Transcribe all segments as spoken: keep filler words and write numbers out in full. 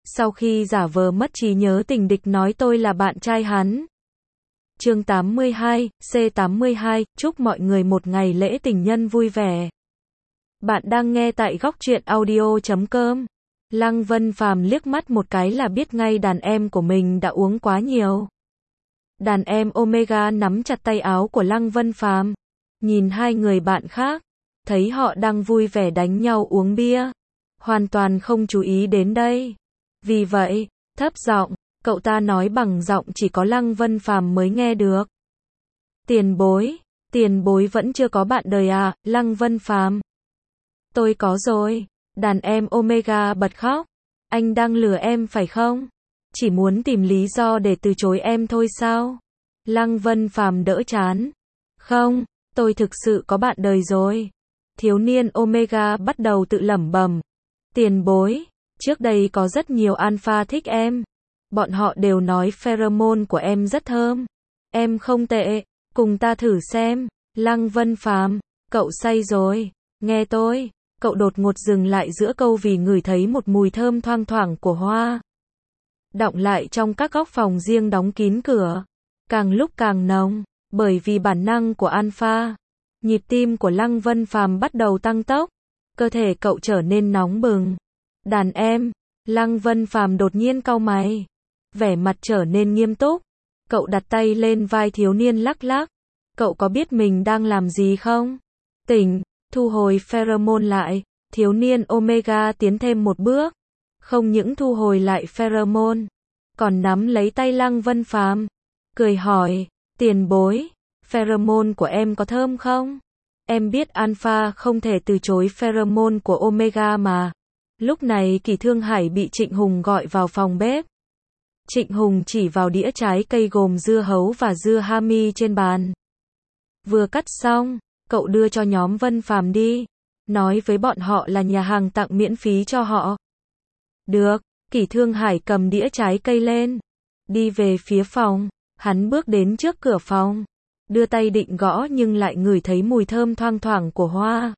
Sau khi giả vờ mất trí nhớ tình địch nói tôi là bạn trai hắn. Chương tám mươi hai, C tám mươi hai, chúc mọi người một ngày lễ tình nhân vui vẻ. Bạn đang nghe tại góc truyện audio chấm com. Lăng Vân Phàm liếc mắt một cái là biết ngay đàn em của mình đã uống quá nhiều. Đàn em Omega nắm chặt tay áo của Lăng Vân Phàm, nhìn hai người bạn khác, thấy họ đang vui vẻ đánh nhau uống bia, hoàn toàn không chú ý đến đây. Vì vậy, thấp giọng, cậu ta nói bằng giọng chỉ có Lăng Vân Phàm mới nghe được. Tiền bối, tiền bối vẫn chưa có bạn đời à, Lăng Vân Phàm. Tôi có rồi, đàn em Omega bật khóc. Anh đang lừa em phải không? Chỉ muốn tìm lý do để từ chối em thôi sao? Lăng Vân Phàm đỡ chán. Không, tôi thực sự có bạn đời rồi. Thiếu niên Omega bắt đầu tự lẩm bẩm. Tiền bối, trước đây có rất nhiều alpha thích em. Bọn họ đều nói pheromone của em rất thơm. Em không tệ, cùng ta thử xem. Lăng Vân Phàm, cậu say rồi. Nghe tôi, cậu đột ngột dừng lại giữa câu vì ngửi thấy một mùi thơm thoang thoảng của hoa. Đọng lại trong các góc phòng riêng đóng kín cửa. Càng lúc càng nồng, bởi vì bản năng của alpha. Nhịp tim của Lăng Vân Phàm bắt đầu tăng tốc. Cơ thể cậu trở nên nóng bừng. Đàn em, Lăng Vân Phàm đột nhiên cau mày. Vẻ mặt trở nên nghiêm túc. Cậu đặt tay lên vai thiếu niên lắc lắc. Cậu có biết mình đang làm gì không? Tỉnh, thu hồi pheromone lại. Thiếu niên Omega tiến thêm một bước. Không những thu hồi lại pheromone, còn nắm lấy tay Lăng Vân Phàm, cười hỏi, tiền bối, pheromone của em có thơm không? Em biết alpha không thể từ chối pheromone của Omega mà. Lúc này Kỳ Thương Hải bị Trịnh Hùng gọi vào phòng bếp. Trịnh Hùng chỉ vào đĩa trái cây gồm dưa hấu và dưa hami trên bàn. Vừa cắt xong, cậu đưa cho nhóm Vân Phàm đi, nói với bọn họ là nhà hàng tặng miễn phí cho họ. Được, Kỳ Thương Hải cầm đĩa trái cây lên, đi về phía phòng, hắn bước đến trước cửa phòng, đưa tay định gõ nhưng lại ngửi thấy mùi thơm thoang thoảng của hoa.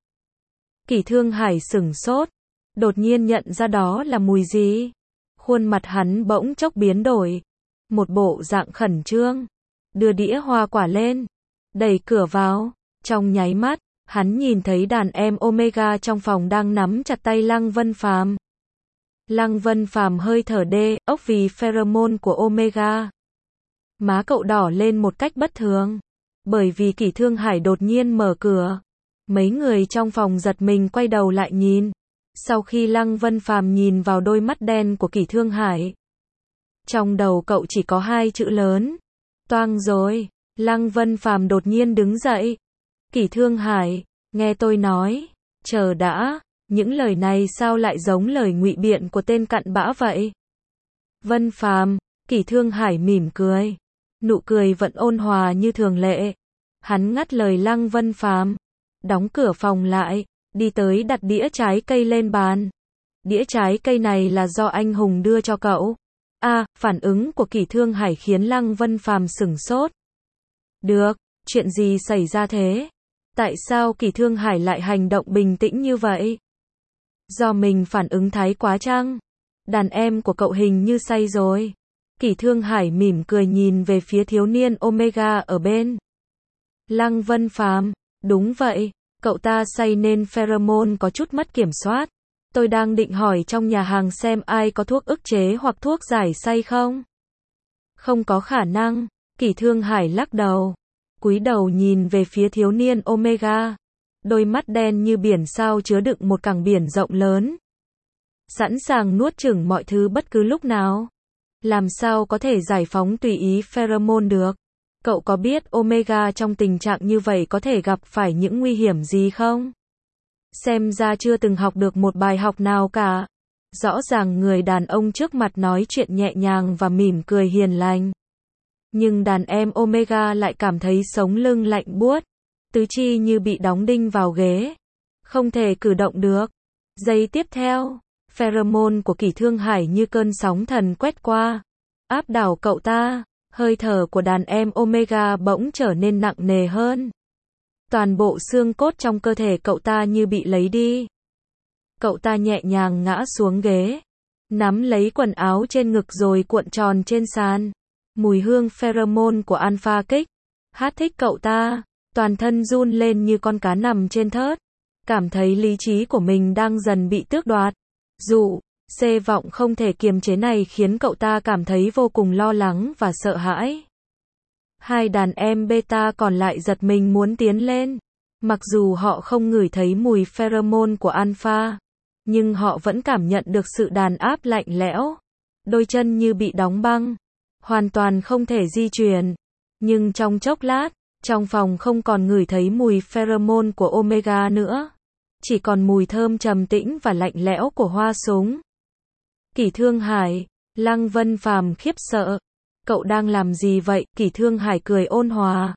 Kỳ Thương Hải sửng sốt, đột nhiên nhận ra đó là mùi gì. Khuôn mặt hắn bỗng chốc biến đổi, một bộ dạng khẩn trương, đưa đĩa hoa quả lên, đẩy cửa vào, trong nháy mắt, hắn nhìn thấy đàn em Omega trong phòng đang nắm chặt tay Lăng Vân Phàm. Lăng Vân Phàm hơi thở đê, ốc vì pheromone của Omega. Má cậu đỏ lên một cách bất thường, bởi vì Kỳ Thương Hải đột nhiên mở cửa. Mấy người trong phòng giật mình quay đầu lại nhìn. Sau khi Lăng Vân Phàm nhìn vào đôi mắt đen của Kỳ Thương Hải, trong đầu cậu chỉ có hai chữ lớn. Toang rồi. Lăng Vân Phàm đột nhiên đứng dậy. Kỳ Thương Hải, nghe tôi nói, chờ đã. Những lời này sao lại giống lời ngụy biện của tên cặn bã vậy? Vân Phàm, Kỳ Thương Hải mỉm cười. Nụ cười vẫn ôn hòa như thường lệ. Hắn ngắt lời Lăng Vân Phàm, đóng cửa phòng lại, đi tới đặt đĩa trái cây lên bàn. Đĩa trái cây này là do anh Hùng đưa cho cậu. À, phản ứng của Kỳ Thương Hải khiến Lăng Vân Phàm sửng sốt. Được, chuyện gì xảy ra thế? Tại sao Kỳ Thương Hải lại hành động bình tĩnh như vậy? Do mình phản ứng thái quá chăng? Đàn em của cậu hình như say rồi. Kỳ Thương Hải mỉm cười nhìn về phía thiếu niên Omega ở bên. Lăng Vân Phàm, đúng vậy, cậu ta say nên pheromone có chút mất kiểm soát. Tôi đang định hỏi trong nhà hàng xem ai có thuốc ức chế hoặc thuốc giải say không? Không có khả năng, Kỳ Thương Hải lắc đầu. Cúi đầu nhìn về phía thiếu niên Omega. Đôi mắt đen như biển sao chứa đựng một cảng biển rộng lớn. Sẵn sàng nuốt chửng mọi thứ bất cứ lúc nào. Làm sao có thể giải phóng tùy ý pheromone được? Cậu có biết Omega trong tình trạng như vậy có thể gặp phải những nguy hiểm gì không? Xem ra chưa từng học được một bài học nào cả. Rõ ràng người đàn ông trước mặt nói chuyện nhẹ nhàng và mỉm cười hiền lành. Nhưng đàn em Omega lại cảm thấy sống lưng lạnh buốt. Tứ chi như bị đóng đinh vào ghế. Không thể cử động được. Giây tiếp theo, pheromone của Kỳ Thương Hải như cơn sóng thần quét qua. Áp đảo cậu ta, hơi thở của đàn em Omega bỗng trở nên nặng nề hơn. Toàn bộ xương cốt trong cơ thể cậu ta như bị lấy đi. Cậu ta nhẹ nhàng ngã xuống ghế. nắm lấy quần áo trên ngực rồi cuộn tròn trên sàn. Mùi hương pheromone của Alpha kích hát thích cậu ta, toàn thân run lên như con cá nằm trên thớt, cảm thấy lý trí của mình đang dần bị tước đoạt. Dụ, xê vọng không thể kiềm chế này khiến cậu ta cảm thấy vô cùng lo lắng và sợ hãi. Hai đàn em beta còn lại giật mình muốn tiến lên. Mặc dù họ không ngửi thấy mùi pheromone của Alpha, nhưng họ vẫn cảm nhận được sự đàn áp lạnh lẽo. Đôi chân như bị đóng băng, hoàn toàn không thể di chuyển. Nhưng trong chốc lát, trong phòng không còn ngửi thấy mùi pheromone của Omega nữa. Chỉ còn mùi thơm trầm tĩnh và lạnh lẽo của hoa súng. Kỷ Thương Hải, Lăng Vân Phàm khiếp sợ. Cậu đang làm gì vậy? Kỷ Thương Hải cười ôn hòa.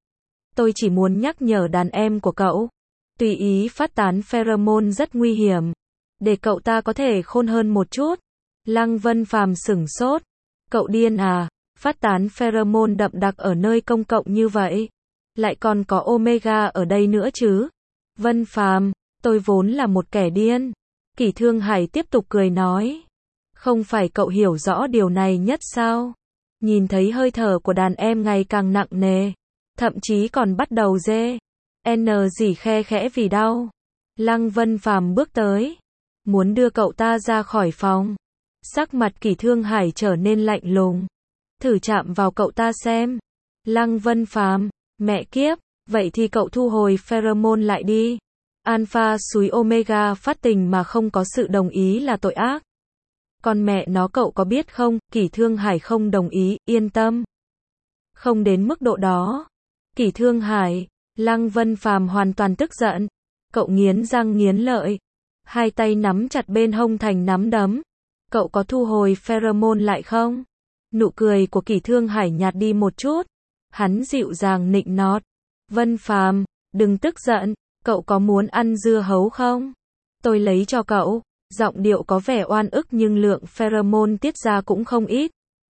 Tôi chỉ muốn nhắc nhở đàn em của cậu. Tùy ý phát tán pheromone rất nguy hiểm. Để cậu ta có thể khôn hơn một chút. Lăng Vân Phàm sửng sốt. Cậu điên à? Phát tán pheromone đậm đặc ở nơi công cộng như vậy. Lại còn có Omega ở đây nữa chứ. Vân Phàm, tôi vốn là một kẻ điên. Kỷ Thương Hải tiếp tục cười nói. Không phải cậu hiểu rõ điều này nhất sao? Nhìn thấy hơi thở của đàn em ngày càng nặng nề. Thậm chí còn bắt đầu dê. N gì khe khẽ vì đau. Lăng Vân Phàm bước tới. Muốn đưa cậu ta ra khỏi phòng. Sắc mặt Kỷ Thương Hải trở nên lạnh lùng. Thử chạm vào cậu ta xem. Lăng Vân Phàm, mẹ kiếp, vậy thì cậu thu hồi pheromone lại đi. Alpha xúi Omega phát tình mà không có sự đồng ý là tội ác. Còn mẹ nó cậu có biết không, Kỷ Thương Hải không đồng ý, yên tâm. Không đến mức độ đó. Kỷ Thương Hải, Lăng Vân Phàm hoàn toàn tức giận. Cậu nghiến răng nghiến lợi. Hai tay nắm chặt bên hông thành nắm đấm. Cậu có thu hồi pheromone lại không? Nụ cười của Kỷ Thương Hải nhạt đi một chút. Hắn dịu dàng nịnh nọt. Vân Phàm, đừng tức giận. Cậu có muốn ăn dưa hấu không? Tôi lấy cho cậu. Giọng điệu có vẻ oan ức nhưng lượng pheromone tiết ra cũng không ít.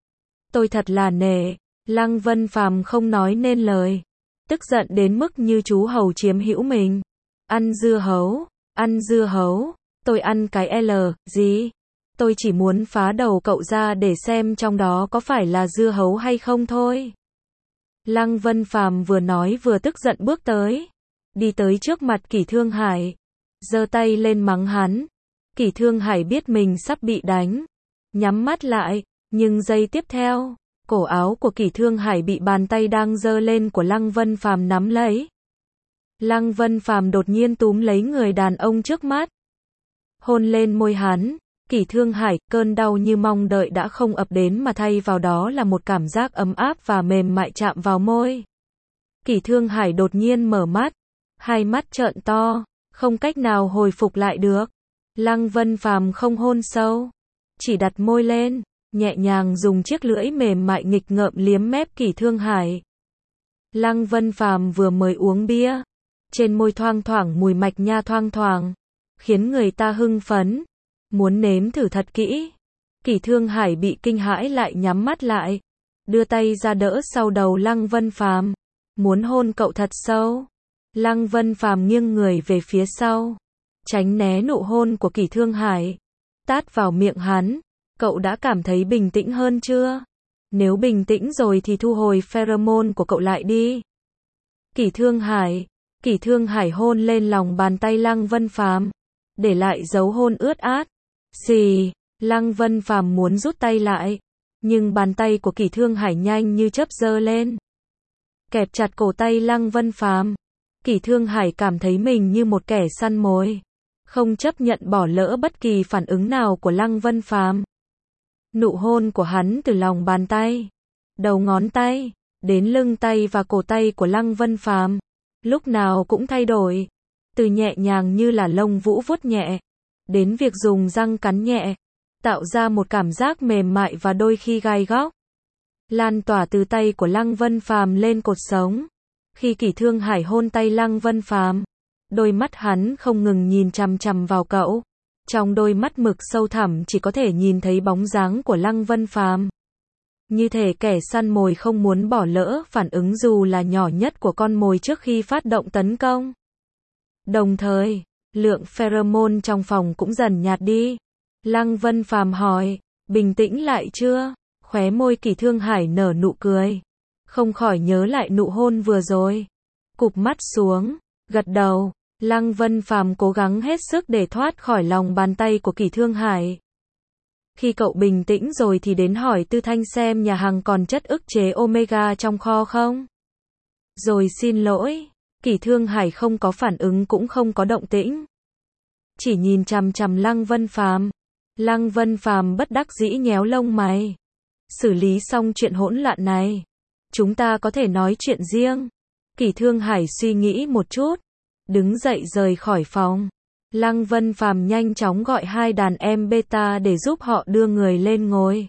Tôi thật là nể. Lăng Vân Phàm không nói nên lời. Tức giận đến mức như chú hầu chiếm hữu mình. Ăn dưa hấu, ăn dưa hấu, tôi ăn cái L, gì? Tôi chỉ muốn phá đầu cậu ra để xem trong đó có phải là dưa hấu hay không thôi. Lăng Vân Phàm vừa nói vừa tức giận bước tới. Đi tới trước mặt Kỷ Thương Hải. Giơ tay lên mắng hắn. Kỷ Thương Hải biết mình sắp bị đánh. Nhắm mắt lại, nhưng giây tiếp theo, cổ áo của Kỷ Thương Hải bị bàn tay đang giơ lên của Lăng Vân Phàm nắm lấy. Lăng Vân Phàm đột nhiên túm lấy người đàn ông trước mắt. Hôn lên môi hắn. Kỷ Thương Hải, cơn đau như mong đợi đã không ập đến mà thay vào đó là một cảm giác ấm áp và mềm mại chạm vào môi. Kỷ Thương Hải đột nhiên mở mắt. Hai mắt trợn to, không cách nào hồi phục lại được. Lăng Vân Phàm không hôn sâu, chỉ đặt môi lên, nhẹ nhàng dùng chiếc lưỡi mềm mại nghịch ngợm liếm mép Kỷ Thương Hải. Lăng Vân Phàm vừa mới uống bia, trên môi thoang thoảng mùi mạch nha thoang thoảng, khiến người ta hưng phấn, muốn nếm thử thật kỹ. Kỷ Thương Hải bị kinh hãi lại nhắm mắt lại, đưa tay ra đỡ sau đầu Lăng Vân Phàm, muốn hôn cậu thật sâu. Lăng Vân Phàm nghiêng người về phía sau, tránh né nụ hôn của Kỷ Thương Hải, tát vào miệng hắn. Cậu đã cảm thấy bình tĩnh hơn chưa? Nếu bình tĩnh rồi thì thu hồi pheromone của cậu lại đi. Kỷ Thương Hải, Kỷ Thương Hải hôn lên lòng bàn tay Lăng Vân Phàm, để lại dấu hôn ướt át. Xì, Lăng Vân Phàm muốn rút tay lại, nhưng bàn tay của Kỷ Thương Hải nhanh như chớp giơ lên, kẹp chặt cổ tay Lăng Vân Phàm. Kỷ Thương Hải cảm thấy mình như một kẻ săn mồi, không chấp nhận bỏ lỡ bất kỳ phản ứng nào của Lăng Vân Phàm. Nụ hôn của hắn từ lòng bàn tay, đầu ngón tay, đến lưng tay và cổ tay của Lăng Vân Phàm, lúc nào cũng thay đổi, từ nhẹ nhàng như là lông vũ vuốt nhẹ, đến việc dùng răng cắn nhẹ, tạo ra một cảm giác mềm mại và đôi khi gai góc, lan tỏa từ tay của Lăng Vân Phàm lên cột sống. Khi Kỷ Thương Hải hôn tay Lăng Vân Phàm, đôi mắt hắn không ngừng nhìn chằm chằm vào cậu. Trong đôi mắt mực sâu thẳm chỉ có thể nhìn thấy bóng dáng của Lăng Vân Phàm. Như thể kẻ săn mồi không muốn bỏ lỡ phản ứng dù là nhỏ nhất của con mồi trước khi phát động tấn công. Đồng thời, lượng pheromone trong phòng cũng dần nhạt đi. Lăng Vân Phàm hỏi, bình tĩnh lại chưa? Khóe môi Kỷ Thương Hải nở nụ cười. Không khỏi nhớ lại nụ hôn vừa rồi. Cụp mắt xuống, gật đầu. Lăng Vân Phàm cố gắng hết sức để thoát khỏi lòng bàn tay của Kỷ Thương Hải. Khi cậu bình tĩnh rồi thì đến hỏi Tư Thanh xem nhà hàng còn chất ức chế Omega trong kho không? Rồi xin lỗi. Kỷ Thương Hải không có phản ứng cũng không có động tĩnh. Chỉ nhìn chằm chằm Lăng Vân Phàm. Lăng Vân Phàm bất đắc dĩ nhéo lông mày. Xử lý xong chuyện hỗn loạn này, chúng ta có thể nói chuyện riêng. Kỷ Thương Hải suy nghĩ một chút, đứng dậy rời khỏi phòng. Lăng Vân Phàm nhanh chóng gọi hai đàn em beta để giúp họ đưa người lên ngồi.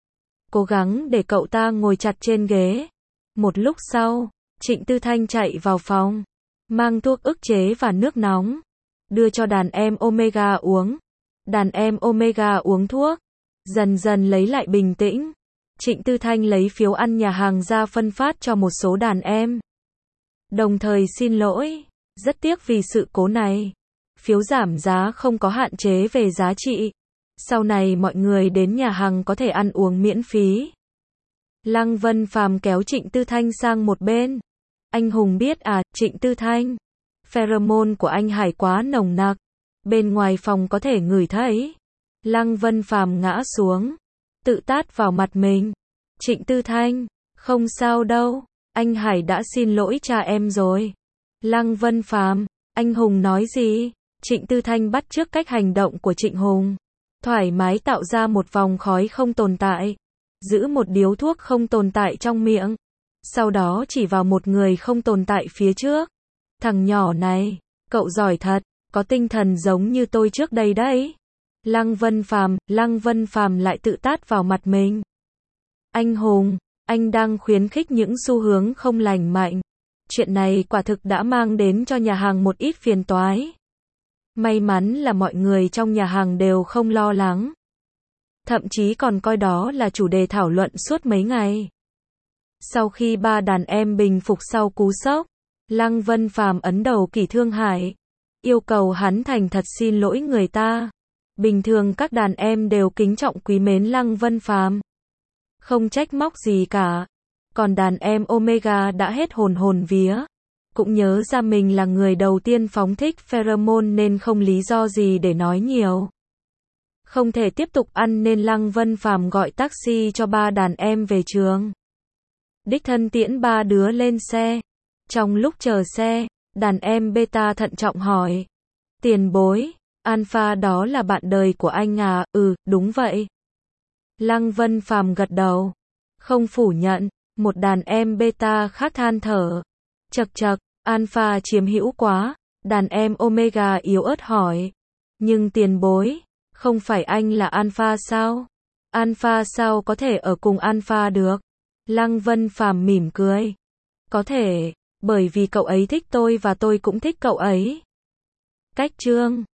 Cố gắng để cậu ta ngồi chặt trên ghế. Một lúc sau, Trịnh Tư Thanh chạy vào phòng, mang thuốc ức chế và nước nóng, đưa cho đàn em Omega uống. Đàn em Omega uống thuốc, dần dần lấy lại bình tĩnh. Trịnh Tư Thanh lấy phiếu ăn nhà hàng ra phân phát cho một số đàn em. Đồng thời xin lỗi, rất tiếc vì sự cố này. Phiếu giảm giá không có hạn chế về giá trị. Sau này mọi người đến nhà hàng có thể ăn uống miễn phí. Lăng Vân Phàm kéo Trịnh Tư Thanh sang một bên. Anh Hùng biết à, Trịnh Tư Thanh, pheromone của anh Hải quá nồng nặc. Bên ngoài phòng có thể ngửi thấy. Lăng Vân Phàm ngã xuống, tự tát vào mặt mình. Trịnh Tư Thanh, không sao đâu, anh Hải đã xin lỗi cha em rồi. Lăng Vân Phàm, anh Hùng nói gì? Trịnh Tư Thanh bắt chước cách hành động của Trịnh Hùng. Thoải mái tạo ra một vòng khói không tồn tại. Giữ một điếu thuốc không tồn tại trong miệng. Sau đó chỉ vào một người không tồn tại phía trước. Thằng nhỏ này, cậu giỏi thật, có tinh thần giống như tôi trước đây đấy. Lăng Vân Phàm, Lăng Vân Phàm lại tự tát vào mặt mình. Anh Hùng, anh đang khuyến khích những xu hướng không lành mạnh. Chuyện này quả thực đã mang đến cho nhà hàng một ít phiền toái. May mắn là mọi người trong nhà hàng đều không lo lắng. Thậm chí còn coi đó là chủ đề thảo luận suốt mấy ngày. Sau khi ba đàn em bình phục sau cú sốc, Lăng Vân Phàm ấn đầu Kỷ Thương Hải, yêu cầu hắn thành thật xin lỗi người ta. Bình thường các đàn em đều kính trọng quý mến Lăng Vân Phàm, không trách móc gì cả. Còn đàn em Omega đã hết hồn hồn vía, cũng nhớ ra mình là người đầu tiên phóng thích pheromone nên không lý do gì để nói nhiều. Không thể tiếp tục ăn nên Lăng Vân Phàm gọi taxi cho ba đàn em về trường. Đích thân tiễn ba đứa lên xe. Trong lúc chờ xe, đàn em beta thận trọng hỏi. Tiền bối, Alpha đó là bạn đời của anh à? Ừ, đúng vậy. Lăng Vân Phàm gật đầu, không phủ nhận. Một đàn em beta khác than thở. Chậc chậc, Alpha chiếm hữu quá. Đàn em Omega yếu ớt hỏi. Nhưng tiền bối, không phải anh là Alpha sao? Alpha sao có thể ở cùng Alpha được? Lăng Vân Phàm mỉm cười. Có thể, bởi vì cậu ấy thích tôi và tôi cũng thích cậu ấy. Cách chương